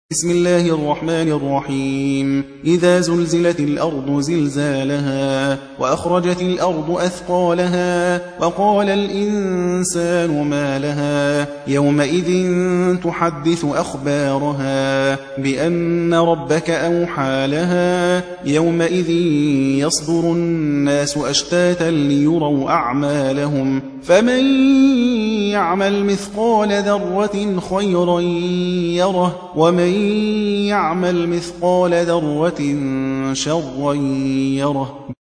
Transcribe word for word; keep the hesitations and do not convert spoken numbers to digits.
بسم الله الرحمن الرحيم إذا زلزلت الأرض زلزالها وأخرجت الأرض أثقالها وقال الإنسان ما لها يومئذ تحدث أخبارها بأن ربك أوحى لها يومئذ يصدر الناس أشتاتا ليروا أعمالهم فمن يعمل مثقال ذرة خيرا يره ومن يعمل مثقال ذرة شرا يره